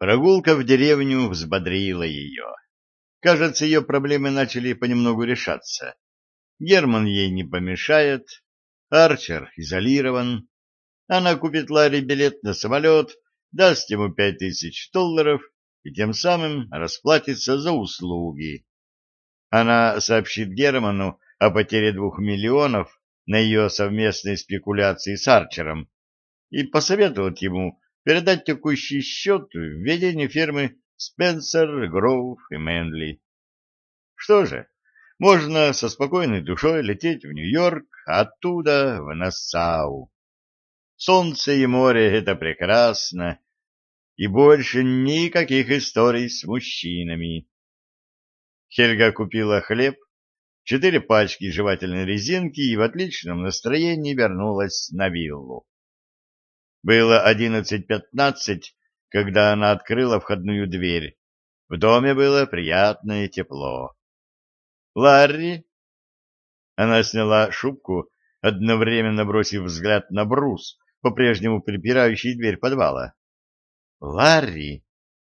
Прогулка в деревню взбодрила ее. Кажется, ее проблемы начали понемногу решаться. Герман ей не помешает, Арчер изолирован. Она купит Ларри билет на самолет, даст ему $5000 и тем самым расплатится за услуги. Она сообщит Герману о потере 2 миллионов на ее совместной спекуляции с Арчером и посоветует ему передать текущий счет в ведение фирмы Спенсер, Гроув и Мэнли. Что же, можно со спокойной душой лететь в Нью-Йорк, а оттуда в Нассау. Солнце и море — это прекрасно, и больше никаких историй с мужчинами. Хельга купила хлеб, 4 пачки жевательной резинки и в отличном настроении вернулась на виллу. Было 11:15, когда она открыла входную дверь. В доме было приятное тепло. «Ларри?» Она сняла шубку, одновременно бросив взгляд на брус, по-прежнему припирающий дверь подвала. «Ларри?»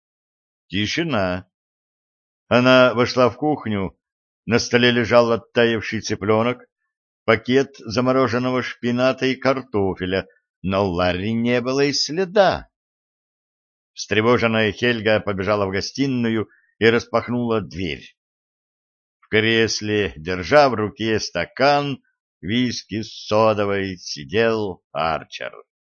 Тишина. Она вошла в кухню. На столе лежал оттаивший цыпленок, пакет замороженного шпината и картофеля, но Ларри не было и следа. Встревоженная Хельга побежала в гостиную и распахнула дверь. В кресле, держа в руке стакан виски с содовой, сидел Арчер.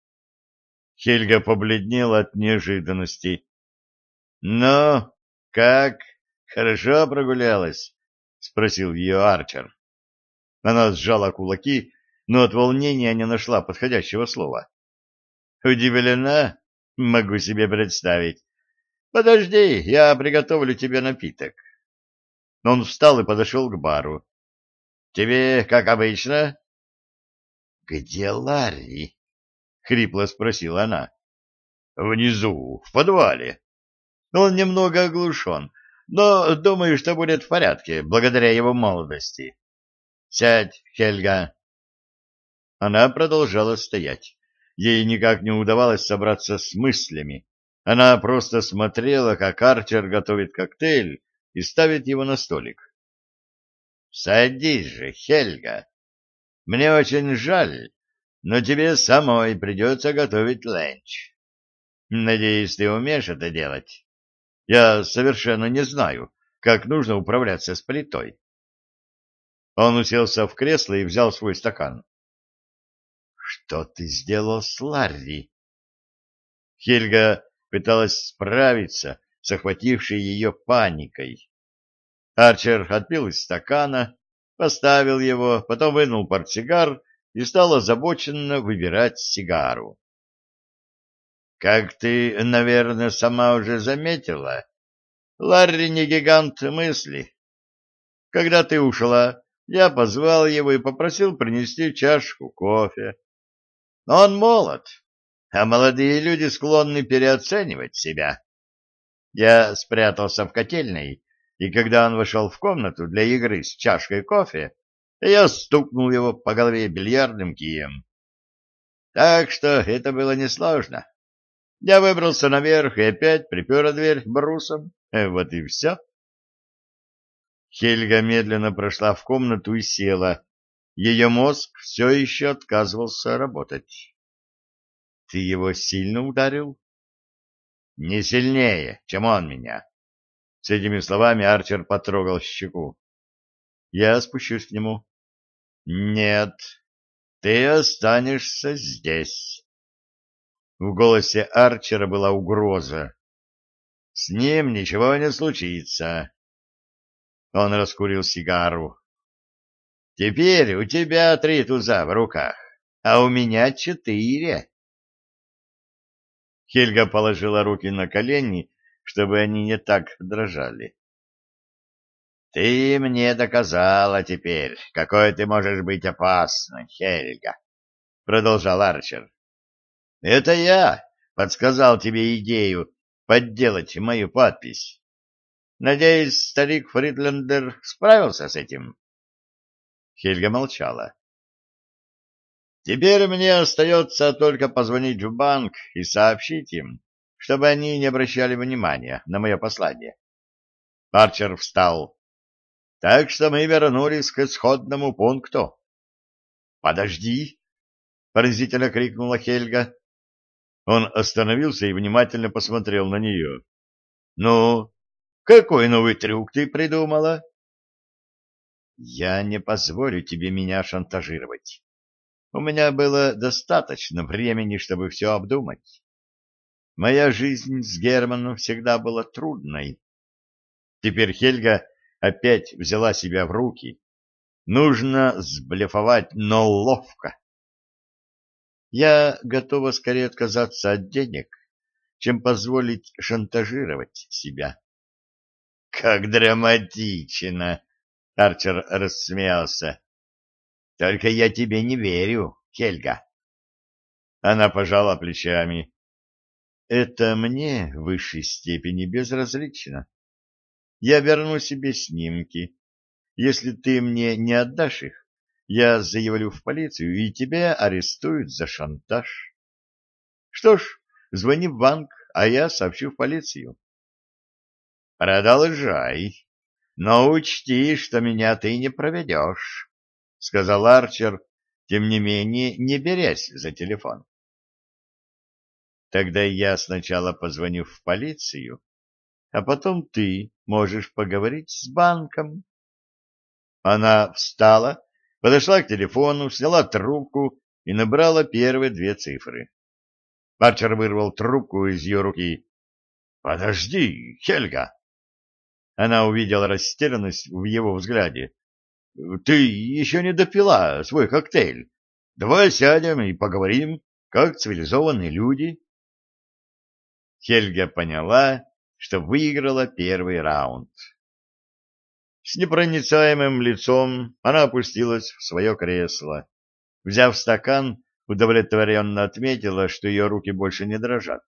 Хельга побледнела от неожиданности. — Ну, как? Хорошо прогулялась? — спросил ее Арчер. Она сжала кулаки, но от волнения не нашла подходящего слова. — Удивлена? Могу себе представить. Подожди, я приготовлю тебе напиток. Он встал и подошел к бару. — Тебе как обычно? — Где Ларри? — хрипло спросила она. — Внизу, в подвале. Он немного оглушен, но думаю, что будет в порядке, благодаря его молодости. — Сядь, Хельга. Она продолжала стоять. Ей никак не удавалось собраться с мыслями. Она просто смотрела, как Арчер готовит коктейль и ставит его на столик. — Садись же, Хельга. Мне очень жаль, но тебе самой придется готовить ленч. Надеюсь, ты умеешь это делать. Я совершенно не знаю, как нужно управляться с плитой. Он уселся в кресло и взял свой стакан. — Что ты сделал с Ларри? Хельга пыталась справиться с охватившей ее паникой. Арчер отпил из стакана, поставил его, потом вынул портсигар и стал озабоченно выбирать сигару. — Как ты, наверное, сама уже заметила, Ларри не гигант мысли. Когда ты ушла, я позвал его и попросил принести чашку кофе. Он молод, а молодые люди склонны переоценивать себя. Я спрятался в котельной, и когда он вошел в комнату для игры с чашкой кофе, я стукнул его по голове бильярдным кием. Так что это было несложно. Я выбрался наверх и опять припер дверь брусом. Вот и все. Хельга медленно прошла в комнату и села. Ее мозг все еще отказывался работать. — Ты его сильно ударил? — Не сильнее, чем он меня. С этими словами Арчер потрогал щеку. — Я спущусь к нему. — Нет, ты останешься здесь. В голосе Арчера была угроза. — С ним ничего не случится. Он раскурил сигару. — Теперь у тебя 3 туза в руках, а у меня 4. Хельга положила руки на колени, чтобы они не так дрожали. — Ты мне доказала теперь, какой ты можешь быть опасной, Хельга, — продолжал Арчер. — Это я подсказал тебе идею подделать мою подпись. Надеюсь, старик Фридлендер справился с этим? Хельга молчала. — Теперь мне остается только позвонить в банк и сообщить им, чтобы они не обращали внимания на мое послание. Арчер встал. Так что мы вернулись к исходному пункту. «Подожди!» — поразительно крикнула Хельга. Он остановился и внимательно посмотрел на нее. «Ну, какой новый трюк ты придумала?» «Я не позволю тебе меня шантажировать. У меня было достаточно времени, чтобы все обдумать. Моя жизнь с Германом всегда была трудной». Теперь Хельга опять взяла себя в руки. Нужно сблефовать, но ловко. Я готова скорее отказаться от денег, чем позволить шантажировать себя. — Как драматично! — Арчер рассмеялся. — Только я тебе не верю, Хельга. Она пожала плечами. — Это мне в высшей степени безразлично. Я верну себе снимки. Если ты мне не отдашь их, я заявлю в полицию, и тебя арестуют за шантаж. Что ж, звони в банк, а я сообщу в полицию. Продолжай, но учти, что меня ты не проведешь, — сказал Арчер, тем не менее не берясь за телефон. Тогда я сначала позвоню в полицию, а потом ты можешь поговорить с банком. Она встала, подошла к телефону, сняла трубку и набрала первые две цифры. Арчер вырвал трубку из ее руки. — Подожди, Хельга! Она увидела растерянность в его взгляде. — Ты еще не допила свой коктейль. Давай сядем и поговорим, как цивилизованные люди. Хельга поняла, что выиграла первый раунд. С непроницаемым лицом она опустилась в свое кресло. Взяв стакан, удовлетворенно отметила, что ее руки больше не дрожат.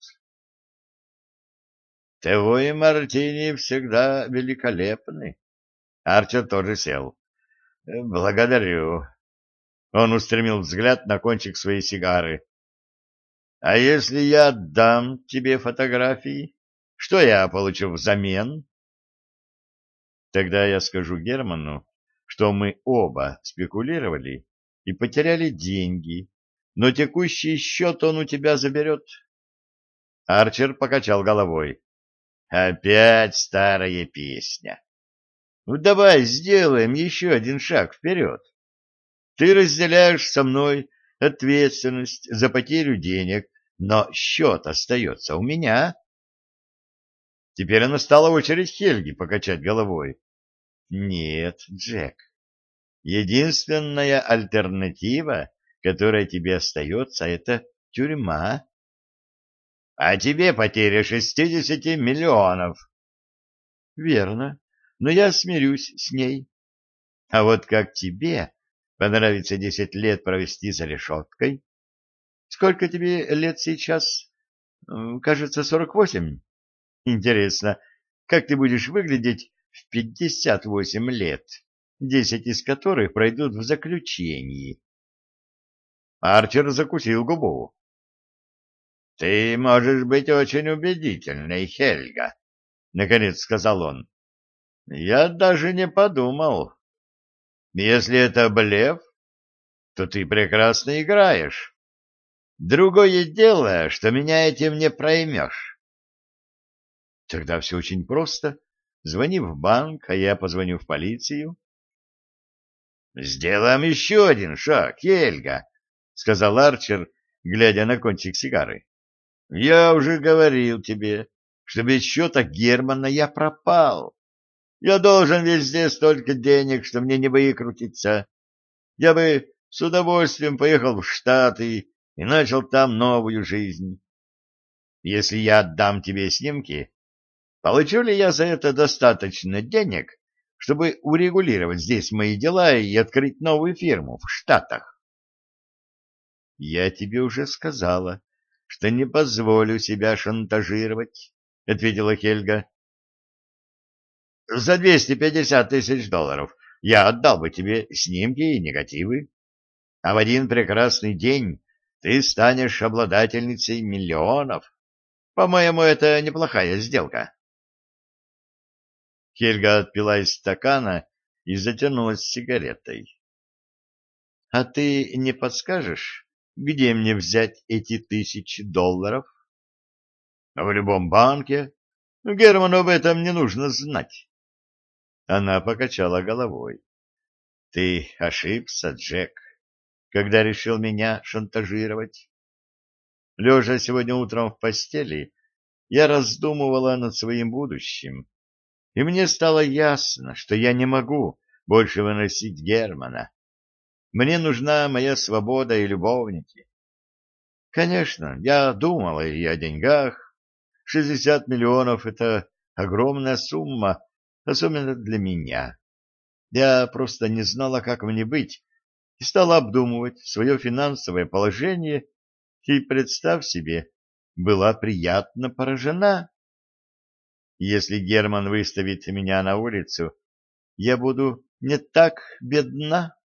— Твой мартини всегда великолепны. Арчер тоже сел. — Благодарю. Он устремил взгляд на кончик своей сигары. — А если я отдам тебе фотографии, что я получу взамен? Тогда я скажу Герману, что мы оба спекулировали и потеряли деньги, но текущий счет он у тебя заберет. Арчер покачал головой. Опять старая песня. Ну, давай сделаем еще один шаг вперед. Ты разделяешь со мной ответственность за потерю денег, но счет остается у меня. Теперь настала очередь Хельги покачать головой. Нет, Джек, единственная альтернатива, которая тебе остается, это тюрьма. А тебе потеря 60 миллионов. Верно, но я смирюсь с ней. А вот как тебе понравится 10 лет провести за решеткой? Сколько тебе лет сейчас? Кажется, 48. Интересно, как ты будешь выглядеть в 58 лет, 10 из которых пройдут в заключении? Арчер закусил губу. — Ты можешь быть очень убедительной, Хельга, — наконец сказал он. — Я даже не подумал. Если это блеф, то ты прекрасно играешь. Другое дело, что меня этим не проймешь. Тогда все очень просто. Звони в банк, а я позвоню в полицию. — Сделаем еще один шаг, Хельга, — сказал Арчер, глядя на кончик сигары. — Я уже говорил тебе, что без счета Германа я пропал. Я должен везде столько денег, что мне не выкрутиться. Я бы с удовольствием поехал в Штаты и начал там новую жизнь. Если я отдам тебе снимки, получу ли я за это достаточно денег, чтобы урегулировать здесь мои дела и открыть новую фирму в Штатах? — Я тебе уже сказала, что не позволю себя шантажировать, — ответила Хельга. — За 250 тысяч долларов я отдал бы тебе снимки и негативы, а в один прекрасный день ты станешь обладательницей миллионов. По-моему, это неплохая сделка. Хельга отпила из стакана и затянулась сигаретой. — А ты не подскажешь, где мне взять эти $1000? — В любом банке. Герману об этом не нужно знать. Она покачала головой. — Ты ошибся, Джек, когда решил меня шантажировать. Лежа сегодня утром в постели, я раздумывала над своим будущим, и мне стало ясно, что я не могу больше выносить Германа. Мне нужна моя свобода и любовники. Конечно, я думала и о деньгах. 60 миллионов — это огромная сумма, особенно для меня. Я просто не знала, как мне быть, и стала обдумывать свое финансовое положение, и, представь себе, была приятно поражена. Если Герман выставит меня на улицу, я буду не так бедна.